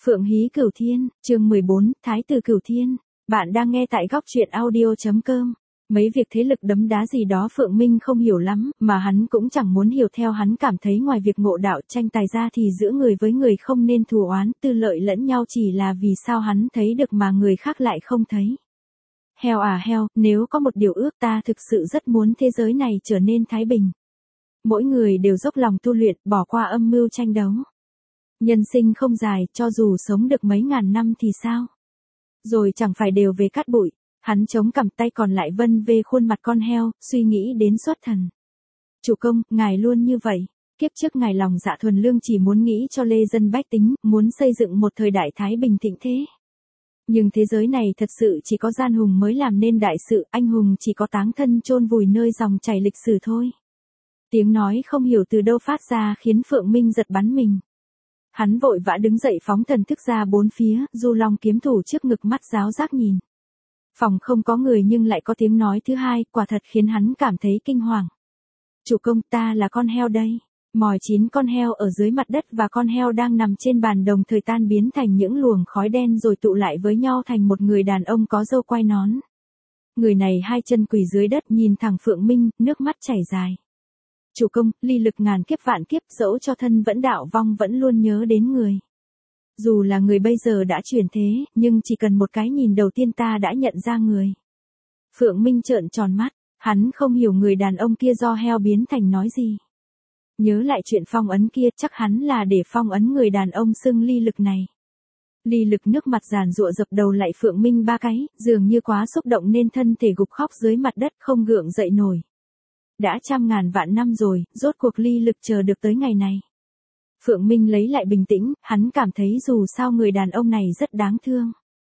Phượng Hí Cửu Thiên, chương 14, Thái tử Cửu Thiên. Bạn đang nghe tại góc truyện audio.com. Mấy việc thế lực đấm đá gì đó Phượng Minh không hiểu lắm, mà hắn cũng chẳng muốn hiểu theo. Hắn cảm thấy ngoài việc ngộ đạo tranh tài ra thì giữa người với người không nên thù oán, tư lợi lẫn nhau, chỉ là vì sao hắn thấy được mà người khác lại không thấy. Heo à heo, nếu có một điều ước ta thực sự rất muốn thế giới này trở nên thái bình. Mỗi người đều dốc lòng tu luyện, bỏ qua âm mưu tranh đấu. Nhân sinh không dài, cho dù sống được mấy ngàn năm thì sao? Rồi chẳng phải đều về cát bụi. Hắn chống cằm, tay còn lại vân về khuôn mặt con heo, suy nghĩ đến xuất thần. Chủ công, ngài luôn như vậy. Kiếp trước ngài lòng dạ thuần lương, chỉ muốn nghĩ cho lê dân bách tính, muốn xây dựng một thời đại thái bình thịnh thế. Nhưng thế giới này thật sự chỉ có gian hùng mới làm nên đại sự, anh hùng chỉ có táng thân chôn vùi nơi dòng chảy lịch sử thôi. Tiếng nói không hiểu từ đâu phát ra khiến Phượng Minh giật bắn mình. Hắn vội vã đứng dậy, phóng thần thức ra bốn phía, du long kiếm thủ trước ngực, mắt giáo giác nhìn. Phòng không có người nhưng lại có tiếng nói thứ hai, quả thật khiến hắn cảm thấy kinh hoàng. Chủ công, ta là con heo đây. Mỏi 9 con heo ở dưới mặt đất và con heo đang nằm trên bàn đồng thời tan biến thành những luồng khói đen rồi tụ lại với nhau thành một người đàn ông có râu quai nón. Người này hai chân quỳ dưới đất nhìn thẳng Phượng Minh, nước mắt chảy dài. Chủ công, ly lực ngàn kiếp vạn kiếp, dẫu cho thân vẫn đạo vong vẫn luôn nhớ đến người. Dù là người bây giờ đã chuyển thế, nhưng chỉ cần một cái nhìn đầu tiên ta đã nhận ra người. Phượng Minh trợn tròn mắt, hắn không hiểu người đàn ông kia do heo biến thành nói gì. Nhớ lại chuyện phong ấn kia, chắc hắn là để phong ấn người đàn ông xưng ly lực này. Ly lực nước mặt giàn giụa dập đầu lại Phượng Minh 3 cái, dường như quá xúc động nên thân thể gục khóc dưới mặt đất không gượng dậy nổi. Đã trăm ngàn vạn năm rồi, rốt cuộc ly lực chờ được tới ngày này. Phượng Minh lấy lại bình tĩnh, hắn cảm thấy dù sao người đàn ông này rất đáng thương.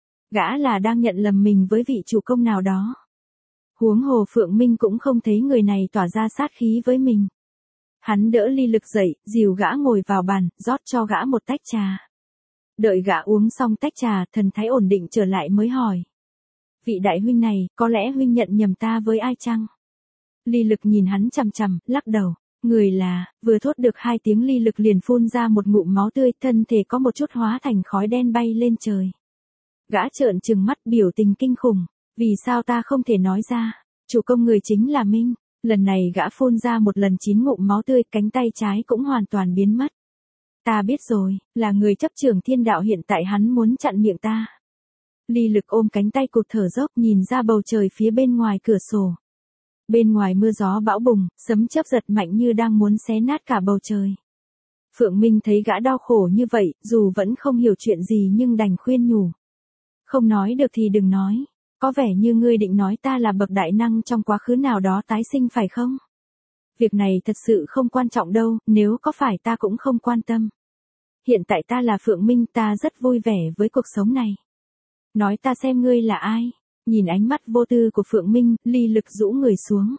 Gã là đang nhận lầm mình với vị chủ công nào đó. Huống hồ Phượng Minh cũng không thấy người này tỏa ra sát khí với mình. Hắn đỡ ly lực dậy, dìu gã ngồi vào bàn, rót cho gã một tách trà. Đợi gã uống xong tách trà, thần thái ổn định trở lại mới hỏi. Vị đại huynh này, có lẽ huynh nhận nhầm ta với ai chăng? Ly lực nhìn hắn chằm chằm, lắc đầu. Người là, vừa thốt được 2 tiếng ly lực liền phun ra một ngụm máu tươi, thân thể có một chút hóa thành khói đen bay lên trời. Gã trợn trừng mắt, biểu tình kinh khủng. Vì sao ta không thể nói ra? Chủ công, người chính là Minh. Lần này gã phun ra một lần 9 ngụm máu tươi, cánh tay trái cũng hoàn toàn biến mất. Ta biết rồi, là người chấp trưởng thiên đạo, hiện tại hắn muốn chặn miệng ta. Ly lực ôm cánh tay cụt thở dốc nhìn ra bầu trời phía bên ngoài cửa sổ. Bên ngoài mưa gió bão bùng, sấm chớp giật mạnh như đang muốn xé nát cả bầu trời. Phượng Minh thấy gã đau khổ như vậy, dù vẫn không hiểu chuyện gì nhưng đành khuyên nhủ. Không nói được thì đừng nói. Có vẻ như ngươi định nói ta là bậc đại năng trong quá khứ nào đó tái sinh phải không? Việc này thật sự không quan trọng đâu, nếu có phải ta cũng không quan tâm. Hiện tại ta là Phượng Minh, ta rất vui vẻ với cuộc sống này. Nói ta xem ngươi là ai? Nhìn ánh mắt vô tư của Phượng Minh, ly lực rũ người xuống.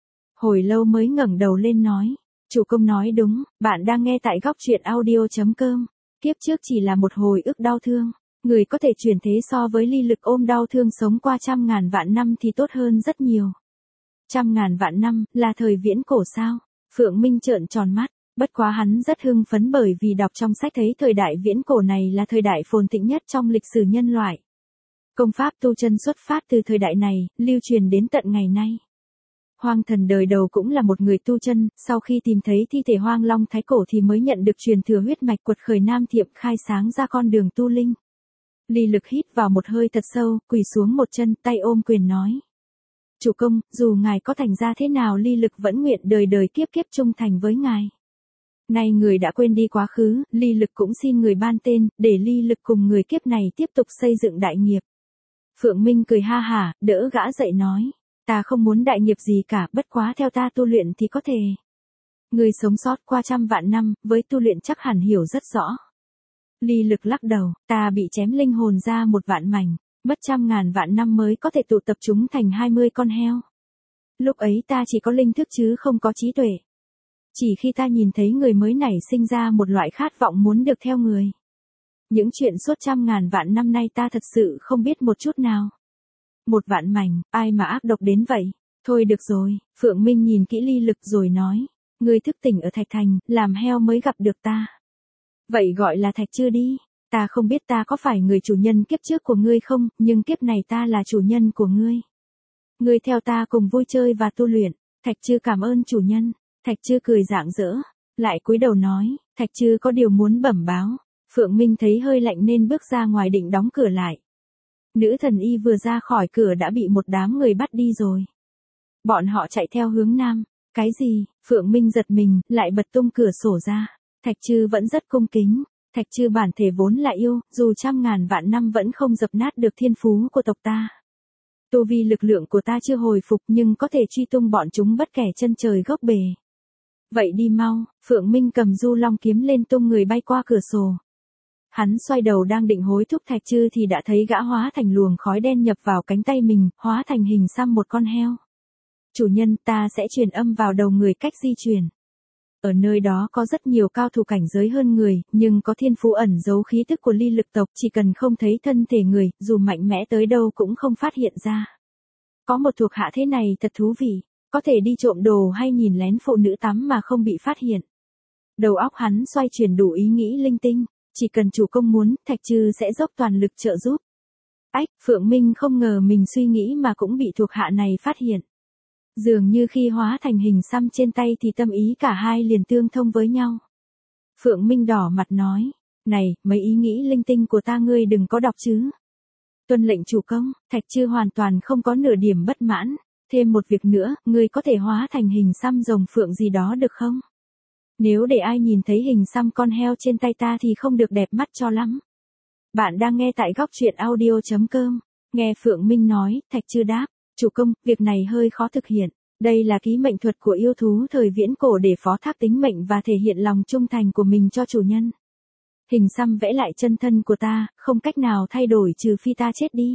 Hồi lâu mới ngẩng đầu lên nói. Chủ công nói đúng, bạn đang nghe tại góc truyện audio.com. Kiếp trước chỉ là một hồi ức đau thương. Người có thể chuyển thế so với ly lực ôm đau thương sống qua trăm ngàn vạn năm thì tốt hơn rất nhiều. Trăm ngàn vạn năm, là thời viễn cổ sao? Phượng Minh trợn tròn mắt. Bất quá hắn rất hưng phấn bởi vì đọc trong sách thấy thời đại viễn cổ này là thời đại phồn thịnh nhất trong lịch sử nhân loại. Công pháp tu chân xuất phát từ thời đại này, lưu truyền đến tận ngày nay. Hoang thần đời đầu cũng là một người tu chân, sau khi tìm thấy thi thể Hoang Long Thái Cổ thì mới nhận được truyền thừa huyết mạch, quật khởi nam thiệm, khai sáng ra con đường tu linh. Ly lực hít vào một hơi thật sâu, quỳ xuống một chân, tay ôm quyền nói. Chủ công, dù ngài có thành ra thế nào ly lực vẫn nguyện đời đời kiếp kiếp trung thành với ngài. Nay người đã quên đi quá khứ, ly lực cũng xin người ban tên, để ly lực cùng người kiếp này tiếp tục xây dựng đại nghiệp. Phượng Minh cười ha hả, đỡ gã dậy nói. Ta không muốn đại nghiệp gì cả, bất quá theo ta tu luyện thì có thể. Người sống sót qua trăm vạn năm, với tu luyện chắc hẳn hiểu rất rõ. Ly lực lắc đầu, ta bị chém linh hồn ra một vạn mảnh, mất trăm ngàn vạn năm mới có thể tụ tập chúng thành 20 con heo. Lúc ấy ta chỉ có linh thức chứ không có trí tuệ. Chỉ khi ta nhìn thấy người mới nảy sinh ra một loại khát vọng muốn được theo người. Những chuyện suốt trăm ngàn vạn năm nay ta thật sự không biết một chút nào. Một vạn mảnh, ai mà ác độc đến vậy? Thôi được rồi, Phượng Minh nhìn kỹ ly lực rồi nói. Ngươi thức tỉnh ở Thạch Thành, làm heo mới gặp được ta. Vậy gọi là Thạch chưa đi. Ta không biết ta có phải người chủ nhân kiếp trước của ngươi không, nhưng kiếp này ta là chủ nhân của ngươi. Ngươi theo ta cùng vui chơi và tu luyện. Thạch Trư cảm ơn chủ nhân. Thạch Trư cười rạng rỡ, lại cúi đầu nói, Thạch Trư có điều muốn bẩm báo. Phượng Minh thấy hơi lạnh nên bước ra ngoài định đóng cửa lại. Nữ thần y vừa ra khỏi cửa đã bị một đám người bắt đi rồi. Bọn họ chạy theo hướng nam. Cái gì? Phượng Minh giật mình, lại bật tung cửa sổ ra. Thạch Trư vẫn rất cung kính. Thạch Trư bản thể vốn là yêu, dù trăm ngàn vạn năm vẫn không dập nát được thiên phú của tộc ta. Tu vi lực lượng của ta chưa hồi phục nhưng có thể truy tung bọn chúng bất kể chân trời góc bể. Vậy đi mau. Phượng Minh cầm du long kiếm lên tung người bay qua cửa sổ. Hắn xoay đầu đang định hối thúc Thạch Trư thì đã thấy gã hóa thành luồng khói đen nhập vào cánh tay mình, hóa thành hình xăm một con heo. Chủ nhân, ta sẽ truyền âm vào đầu người cách di chuyển. Ở nơi đó có rất nhiều cao thủ cảnh giới hơn người, nhưng có thiên phú ẩn giấu khí tức của ly lực tộc, chỉ cần không thấy thân thể người, dù mạnh mẽ tới đâu cũng không phát hiện ra. Có một thuộc hạ thế này thật thú vị, có thể đi trộm đồ hay nhìn lén phụ nữ tắm mà không bị phát hiện. Đầu óc hắn xoay chuyển đủ ý nghĩ linh tinh, chỉ cần chủ công muốn, Thạch Trư sẽ dốc toàn lực trợ giúp. Ách, Phượng Minh không ngờ mình suy nghĩ mà cũng bị thuộc hạ này phát hiện. Dường như khi hóa thành hình xăm trên tay thì tâm ý cả hai liền tương thông với nhau. Phượng Minh đỏ mặt nói, này, mấy ý nghĩ linh tinh của ta ngươi đừng có đọc chứ. Tuân lệnh chủ công. Thạch Trư hoàn toàn không có nửa điểm bất mãn. Thêm một việc nữa, ngươi có thể hóa thành hình xăm rồng phượng gì đó được không? Nếu để ai nhìn thấy hình xăm con heo trên tay ta thì không được đẹp mắt cho lắm. Bạn đang nghe tại góc truyện audio.com. Nghe Phượng Minh nói, Thạch Trư đáp, chủ công, việc này hơi khó thực hiện. Đây là ký mệnh thuật của yêu thú thời viễn cổ để phó thác tính mệnh và thể hiện lòng trung thành của mình cho chủ nhân. Hình xăm vẽ lại chân thân của ta, không cách nào thay đổi trừ phi ta chết đi.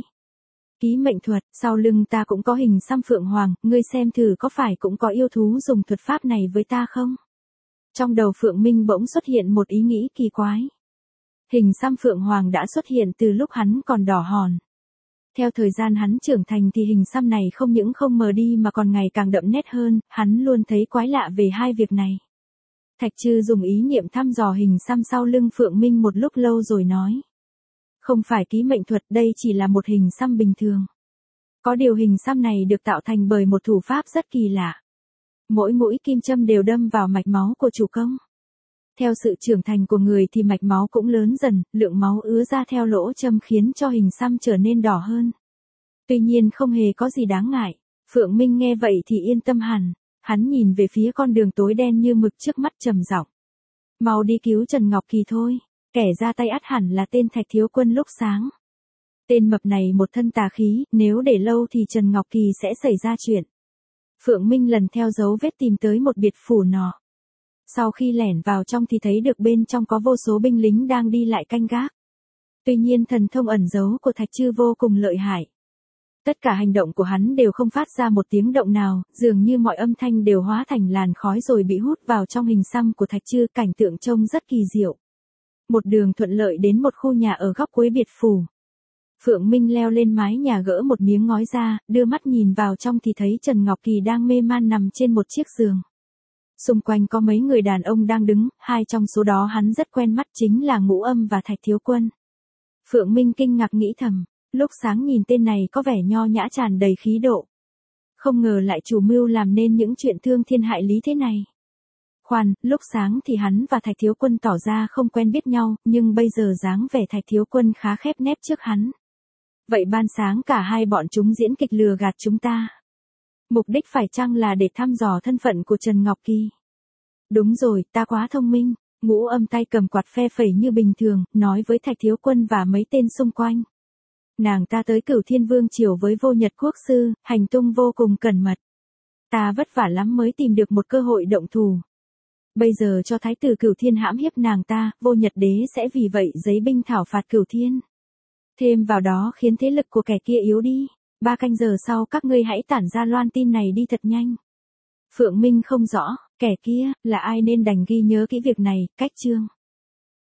Ký mệnh thuật, sau lưng ta cũng có hình xăm phượng hoàng, ngươi xem thử có phải cũng có yêu thú dùng thuật pháp này với ta không? Trong đầu Phượng Minh bỗng xuất hiện một ý nghĩ kỳ quái. Hình xăm phượng hoàng đã xuất hiện từ lúc hắn còn đỏ hòn. Theo thời gian hắn trưởng thành thì hình xăm này không những không mờ đi mà còn ngày càng đậm nét hơn, hắn luôn thấy quái lạ về hai việc này. Thạch Trư dùng ý niệm thăm dò hình xăm sau lưng Phượng Minh một lúc lâu rồi nói. Không phải ký mệnh thuật, đây chỉ là một hình xăm bình thường. Có điều hình xăm này được tạo thành bởi một thủ pháp rất kỳ lạ. Mỗi mũi kim châm đều đâm vào mạch máu của chủ công. Theo sự trưởng thành của người thì mạch máu cũng lớn dần, lượng máu ứa ra theo lỗ châm khiến cho hình xăm trở nên đỏ hơn. Tuy nhiên không hề có gì đáng ngại. Phượng Minh nghe vậy thì yên tâm hẳn. Hắn nhìn về phía con đường tối đen như mực trước mắt trầm giọng. Mau đi cứu Trần Ngọc Kỳ thôi. Kẻ ra tay ắt hẳn là tên Thạch Thiếu Quân lúc sáng. Tên mập này một thân tà khí, nếu để lâu thì Trần Ngọc Kỳ sẽ xảy ra chuyện. Phượng Minh lần theo dấu vết tìm tới một biệt phủ nọ. Sau khi lẻn vào trong thì thấy được bên trong có vô số binh lính đang đi lại canh gác. Tuy nhiên thần thông ẩn giấu của Thạch Trư vô cùng lợi hại. Tất cả hành động của hắn đều không phát ra một tiếng động nào, dường như mọi âm thanh đều hóa thành làn khói rồi bị hút vào trong hình xăm của Thạch Trư, cảnh tượng trông rất kỳ diệu. Một đường thuận lợi đến một khu nhà ở góc cuối biệt phủ. Phượng Minh leo lên mái nhà gỡ một miếng ngói ra, đưa mắt nhìn vào trong thì thấy Trần Ngọc Kỳ đang mê man nằm trên một chiếc giường. Xung quanh có mấy người đàn ông đang đứng, hai trong số đó hắn rất quen mắt chính là Ngũ Âm và Thạch Thiếu Quân. Phượng Minh kinh ngạc nghĩ thầm, lúc sáng nhìn tên này có vẻ nho nhã tràn đầy khí độ. Không ngờ lại chủ mưu làm nên những chuyện thương thiên hại lý thế này. Khoan, lúc sáng thì hắn và Thạch Thiếu Quân tỏ ra không quen biết nhau, nhưng bây giờ dáng vẻ Thạch Thiếu Quân khá khép nép trước hắn. Vậy ban sáng cả hai bọn chúng diễn kịch lừa gạt chúng ta. Mục đích phải chăng là để thăm dò thân phận của Trần Ngọc Kỳ? Đúng rồi, ta quá thông minh. Ngũ Âm tay cầm quạt phe phẩy như bình thường, nói với Thạch Thiếu Quân và mấy tên xung quanh. Nàng ta tới Cửu Thiên Vương triều với Vô Nhật Quốc sư, hành tung vô cùng cẩn mật. Ta vất vả lắm mới tìm được một cơ hội động thủ. Bây giờ cho Thái tử Cửu Thiên hãm hiếp nàng ta, Vô Nhật đế sẽ vì vậy giấy binh thảo phạt Cửu Thiên. Thêm vào đó khiến thế lực của kẻ kia yếu đi. 3 canh giờ sau các ngươi hãy tản ra loan tin này đi thật nhanh. Phượng Minh không rõ, kẻ kia, là ai nên đành ghi nhớ kỹ việc này, cách chương.